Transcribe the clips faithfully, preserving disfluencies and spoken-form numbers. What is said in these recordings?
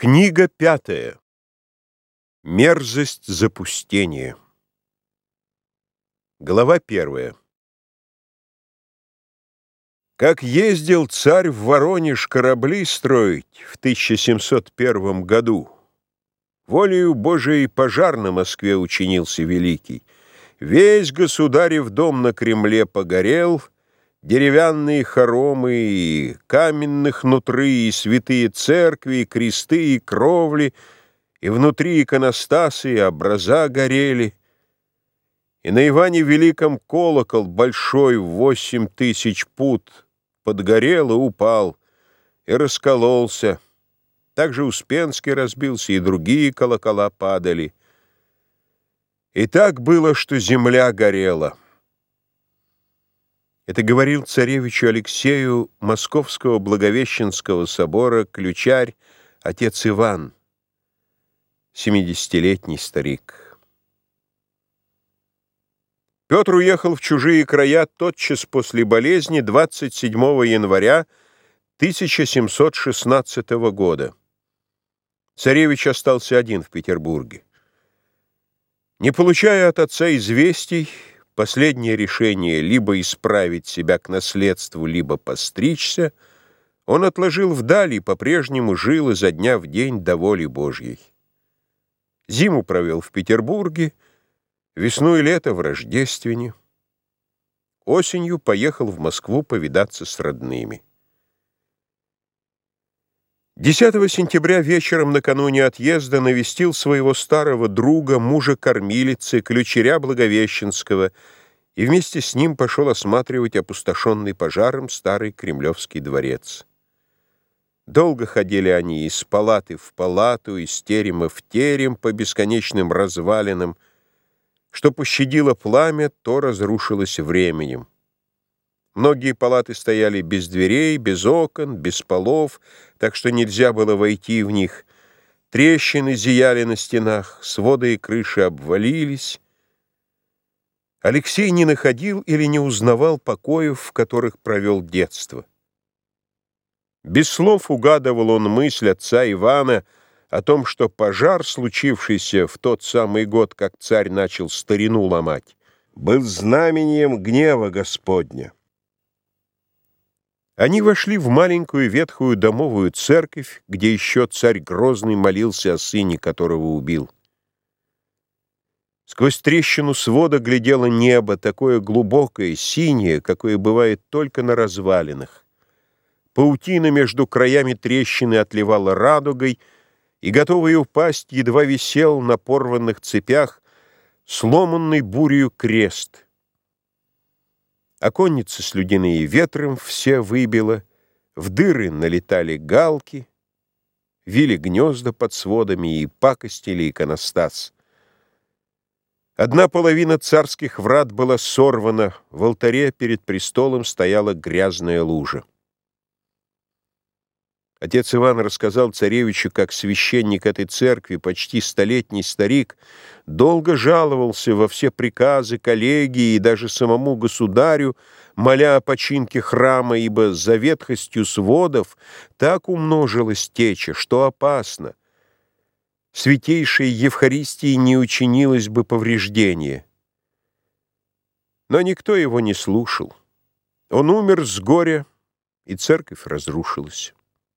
Книга пятая. Мерзость запустения. Глава первая. Как ездил царь в Воронеж корабли строить в тысяча семьсот первом году, волею Божией пожар на Москве учинился великий. Весь государев дом на Кремле погорел, деревянные хоромы и каменных нутры, и святые церкви, и кресты, и кровли, и внутри иконостасы, и образа горели. И на Иване Великом колокол большой в восемь тысяч пуд подгорел и упал, и раскололся. Также Успенский разбился, и другие колокола падали. И так было, что земля горела. Это говорил царевичу Алексею Московского Благовещенского собора ключарь отец Иван, семидесятилетний старик. Петр уехал в чужие края тотчас после болезни двадцать седьмого января тысяча семьсот шестнадцатого года. Царевич остался один в Петербурге. Не получая от отца известий, последнее решение либо исправить себя к наследству, либо постричься, он отложил вдали и по-прежнему жил изо дня в день до воли Божьей. Зиму провел в Петербурге, весну и лето в Рождествене. Осенью поехал в Москву повидаться с родными. десятого сентября вечером накануне отъезда навестил своего старого друга, мужа кормилицы, ключаря Благовещенского, и вместе с ним пошел осматривать опустошенный пожаром старый Кремлевский дворец. Долго ходили они из палаты в палату, из терема в терем по бесконечным развалинам. Что пощадило пламя, то разрушилось временем. Многие палаты стояли без дверей, без окон, без полов, так что нельзя было войти в них. Трещины зияли на стенах, своды и крыши обвалились. Алексей не находил или не узнавал покоев, в которых провел детство. Без слов угадывал он мысль отца Ивана о том, что пожар, случившийся в тот самый год, как царь начал старину ломать, был знамением гнева Господня. Они вошли в маленькую ветхую домовую церковь, где еще царь Грозный молился о сыне, которого убил. Сквозь трещину свода глядело небо, такое глубокое, синее, какое бывает только на развалинах. Паутина между краями трещины отливала радугой, и, готовый упасть, едва висел на порванных цепях сломанный бурею крест. Оконницы слюдяные ветром все выбило, в дыры налетали галки, вили гнезда под сводами и пакостили иконостас. Одна половина царских врат была сорвана, в алтаре перед престолом стояла грязная лужа. Отец Иван рассказал царевичу, как священник этой церкви, почти столетний старик, долго жаловался во все приказы, коллегии и даже самому государю, моля о починке храма, ибо за ветхостью сводов так умножилась теча, что опасно. Святейшей Евхаристии не учинилось бы повреждение. Но никто его не слушал. Он умер с горя, и церковь разрушилась.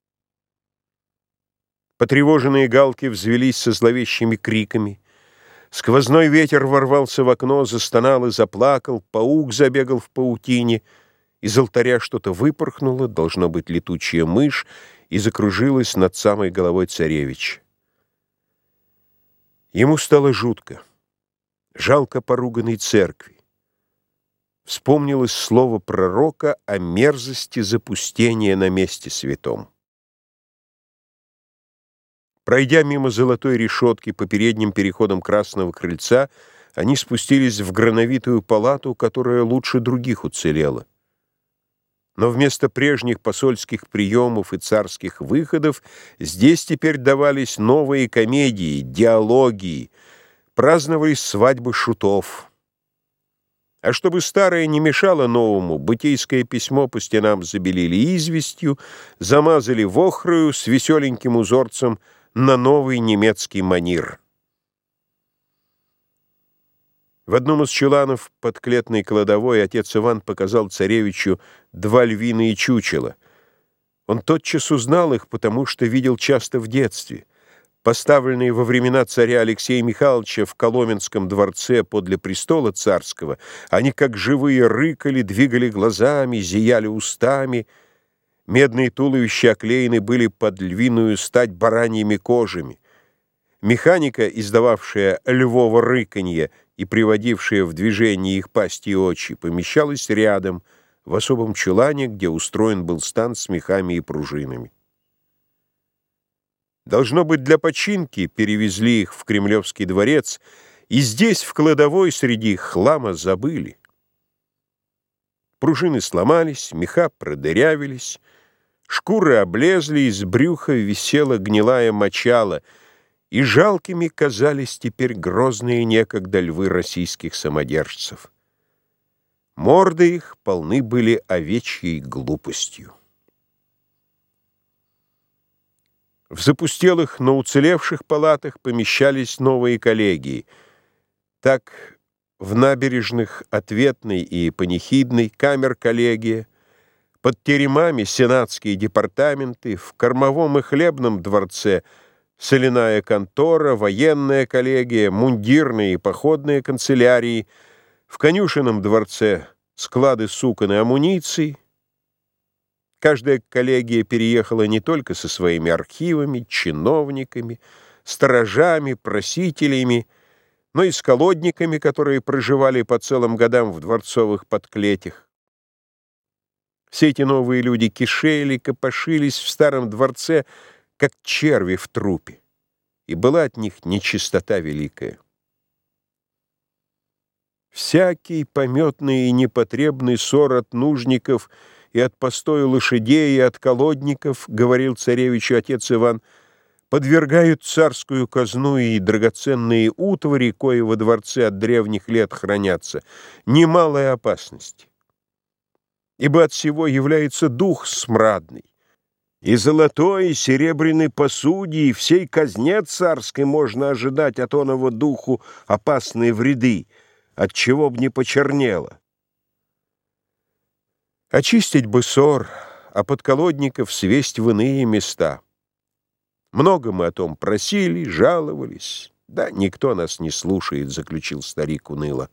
Потревоженные галки взвелись со зловещими криками. Сквозной ветер ворвался в окно, застонал и заплакал, паук забегал в паутине. Из алтаря что-то выпорхнуло, должно быть летучая мышь, и закружилась над самой головой царевича. Ему стало жутко, жалко поруганной церкви. Вспомнилось слово пророка о мерзости запустения на месте святом. Пройдя мимо золотой решетки по передним переходам Красного крыльца, они спустились в грановитую палату, которая лучше других уцелела. Но вместо прежних посольских приемов и царских выходов здесь теперь давались новые комедии, диалогии, праздновались свадьбы шутов. А чтобы старое не мешало новому, бытейское письмо по стенам забелили известью, замазали вохрою с веселеньким узорцем на новый немецкий манир. В одном из чуланов под клетной кладовой отец Иван показал царевичу два львиные чучела. Он тотчас узнал их, потому что видел часто в детстве. Поставленные во времена царя Алексея Михайловича в Коломенском дворце подле престола царского, они как живые рыкали, двигали глазами, зияли устами. Медные туловища оклеены были под львиную стать бараньими кожами. Механика, издававшая львово рыканье и приводившая в движение их пасти и очи, помещалась рядом, в особом чулане, где устроен был стан с мехами и пружинами. Должно быть, для починки перевезли их в Кремлевский дворец, и здесь, в кладовой, среди хлама забыли. Пружины сломались, меха продырявились, шкуры облезли, из брюха висела гнилая мочала, и жалкими казались теперь грозные некогда львы российских самодержцев. Морды их полны были овечьей глупостью. В запустелых, но уцелевших палатах помещались новые коллегии. Так, в набережных Ответной и Панихидной камер-коллегия, под теремами сенатские департаменты, в Кормовом и Хлебном дворце соляная контора, военная коллегия, мундирные и походные канцелярии, в Конюшенном дворце склады сукон и амуниции. Каждая коллегия переехала не только со своими архивами, чиновниками, сторожами, просителями, но и с колодниками, которые проживали по целым годам в дворцовых подклетях. Все эти новые люди кишели, копошились в старом дворце, как черви в трупе, и была от них нечистота великая. Всякий пометный и непотребный ссор от нужников и от постоя лошадей, и от колодников, говорил царевичу отец Иван, подвергают царскую казну и драгоценные утвари, кои во дворце от древних лет хранятся, немалой опасности. Ибо от всего является дух смрадный. И золотой, и серебряной посуде, и всей казне царской можно ожидать от оного духу опасные вреды, от чего б не почернело. Очистить бы ссор, а подколодников свесть в иные места. Много мы о том просили, жаловались, да никто нас не слушает, заключил старик уныло.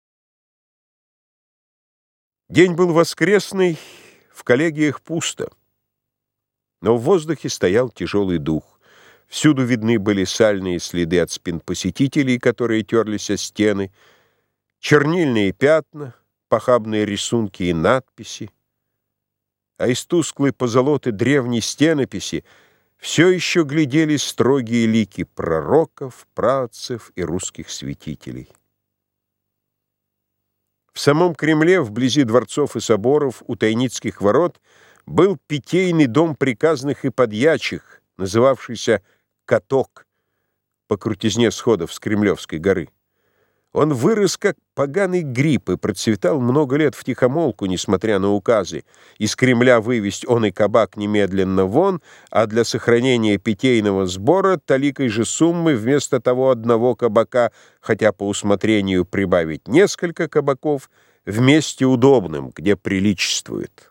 День был воскресный, в коллегиях пусто. Но в воздухе стоял тяжелый дух. Всюду видны были сальные следы от спин посетителей, которые терлись о стены, чернильные пятна, похабные рисунки и надписи. А из тусклой позолоты древней стенописи все еще глядели строгие лики пророков, праотцев и русских святителей. В самом Кремле, вблизи дворцов и соборов, у Тайницких ворот, был питейный дом приказных и подьячих, называвшийся «Каток» по крутизне сходов с Кремлевской горы. Он вырос, как поганый гриб, и процветал много лет втихомолку, несмотря на указы. Из Кремля вывесть он и кабак немедленно вон, а для сохранения питейного сбора таликой же суммы вместо того одного кабака, хотя по усмотрению прибавить несколько кабаков, в месте удобном, где приличествует.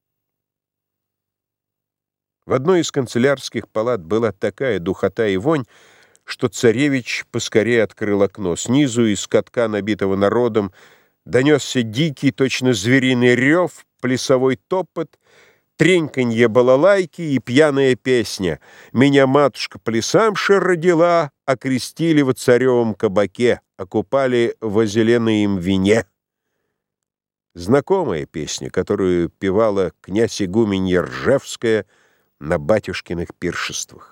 В одной из канцелярских палат была такая духота и вонь, что царевич поскорее открыл окно. Снизу, из катка, набитого народом, донесся дикий, точно звериный рев, плясовой топот, треньканье балалайки и пьяная песня. «Меня матушка плясамша родила, окрестили во царевом кабаке, окупали во зеленоем вине». Знакомая песня, которую певала князь игуменья Ржевская на батюшкиных пиршествах.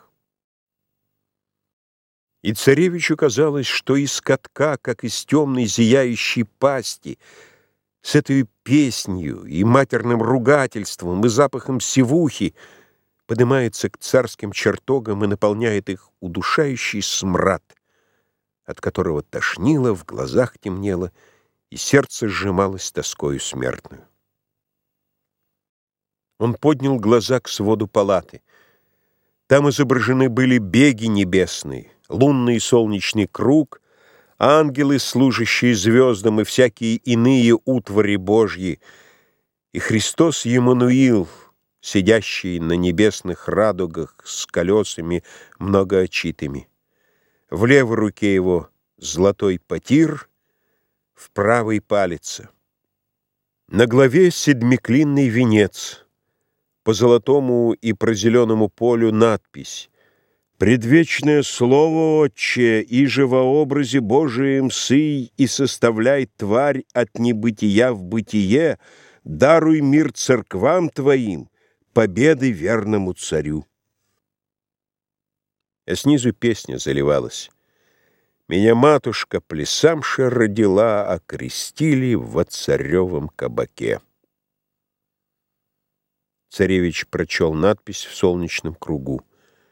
И царевичу казалось, что из катка, как из темной зияющей пасти, с этой песнью и матерным ругательством и запахом сивухи поднимается к царским чертогам и наполняет их удушающий смрад, от которого тошнило, в глазах темнело, и сердце сжималось тоскою смертную. Он поднял глаза к своду палаты. Там изображены были беги небесные, лунный и солнечный круг, ангелы, служащие звездам, и всякие иные утвари Божьи, и Христос Емануил, сидящий на небесных радугах с колесами многоочитыми. В левой руке его золотой потир, в правой палице. На главе седмиклинный венец, по золотому и прозеленому полю надпись: «Предвечное слово Отче, иже во образе Божием сый и составляй тварь от небытия в бытие, даруй мир церквам твоим, победы верному царю». А снизу песня заливалась: «Меня матушка плясамша родила, окрестили во царевом кабаке». Царевич прочел надпись в солнечном кругу: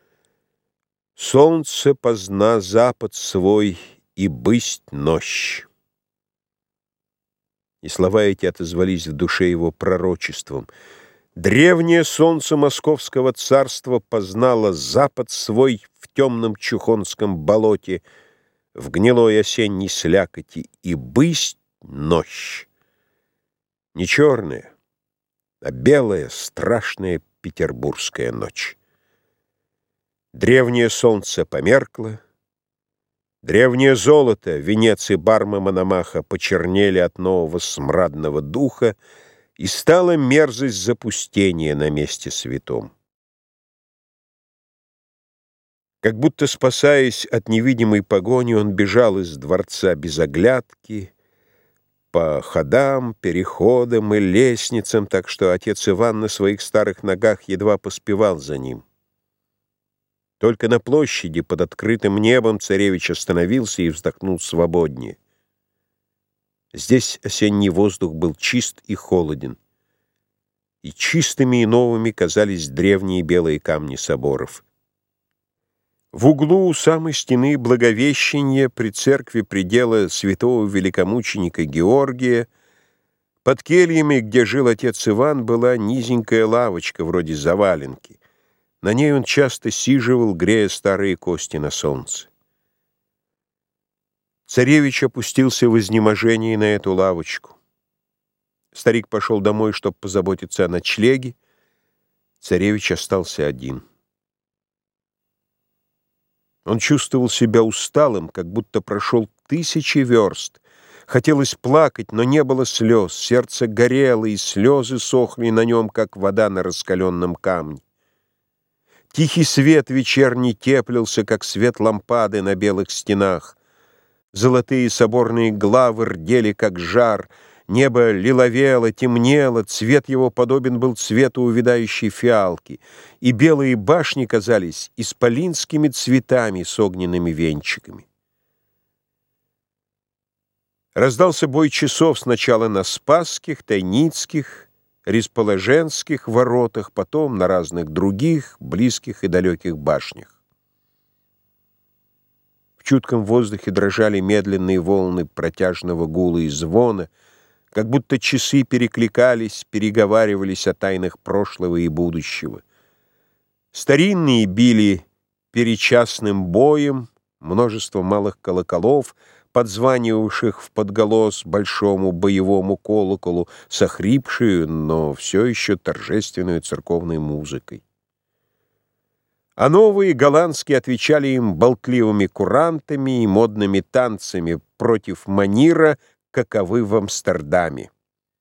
«Солнце позна запад свой, и бысть нощь». И слова эти отозвались в душе его пророчеством. Древнее солнце московского царства познало запад свой в темном чухонском болоте, в гнилой осенней слякоти, и бысть нощь. Не черная, а белая, страшная петербургская ночь. Древнее солнце померкло, древнее золото, венец и барма Мономаха почернели от нового смрадного духа, и стала мерзость запустения на месте святом. Как будто спасаясь от невидимой погони, он бежал из дворца без оглядки, по ходам, переходам и лестницам, так что отец Иван на своих старых ногах едва поспевал за ним. Только на площади под открытым небом царевич остановился и вздохнул свободнее. Здесь осенний воздух был чист и холоден, и чистыми и новыми казались древние белые камни соборов. В углу у самой стены Благовещения при церкви предела святого великомученика Георгия под кельями, где жил отец Иван, была низенькая лавочка вроде заваленки. На ней он часто сиживал, грея старые кости на солнце. Царевич опустился в изнеможении на эту лавочку. Старик пошел домой, чтобы позаботиться о ночлеге. Царевич остался один. Он чувствовал себя усталым, как будто прошел тысячи верст. Хотелось плакать, но не было слез. Сердце горело, и слезы сохли на нем, как вода на раскаленном камне. Тихий свет вечерний теплился, как свет лампады на белых стенах. Золотые соборные главы рдели, как жар. Небо лиловело, темнело, цвет его подобен был цвету увядающей фиалки, и белые башни казались исполинскими цветами с огненными венчиками. Раздался бой часов сначала на Спасских, Тайницких, Ресположенских воротах, потом на разных других, близких и далеких башнях. В чутком воздухе дрожали медленные волны протяжного гула и звона, как будто часы перекликались, переговаривались о тайнах прошлого и будущего. Старинные били перечасным боем, множество малых колоколов, подзванивавших в подголос большому боевому колоколу с охрипшую, но все еще торжественную церковной музыкой. А новые голландские отвечали им болтливыми курантами и модными танцами против манира, каковы в Амстердаме.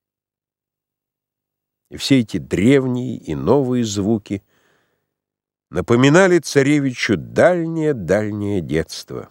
И все эти древние и новые звуки напоминали царевичу дальнее-дальнее детство.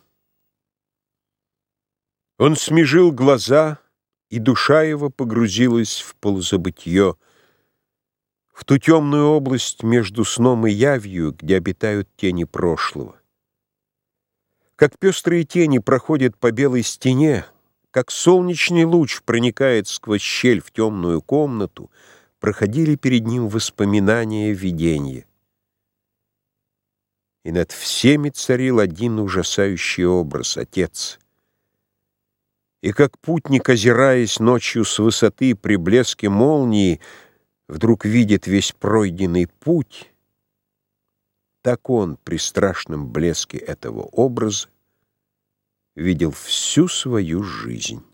Он смежил глаза, и душа его погрузилась в полузабытье, в ту темную область между сном и явью, где обитают тени прошлого. Как пестрые тени проходят по белой стене, как солнечный луч проникает сквозь щель в темную комнату, проходили перед ним воспоминания, видения. И над всеми царил один ужасающий образ — Отец. И как путник, озираясь ночью с высоты при блеске молнии, вдруг видит весь пройденный путь, так он при страшном блеске этого образа видел всю свою жизнь.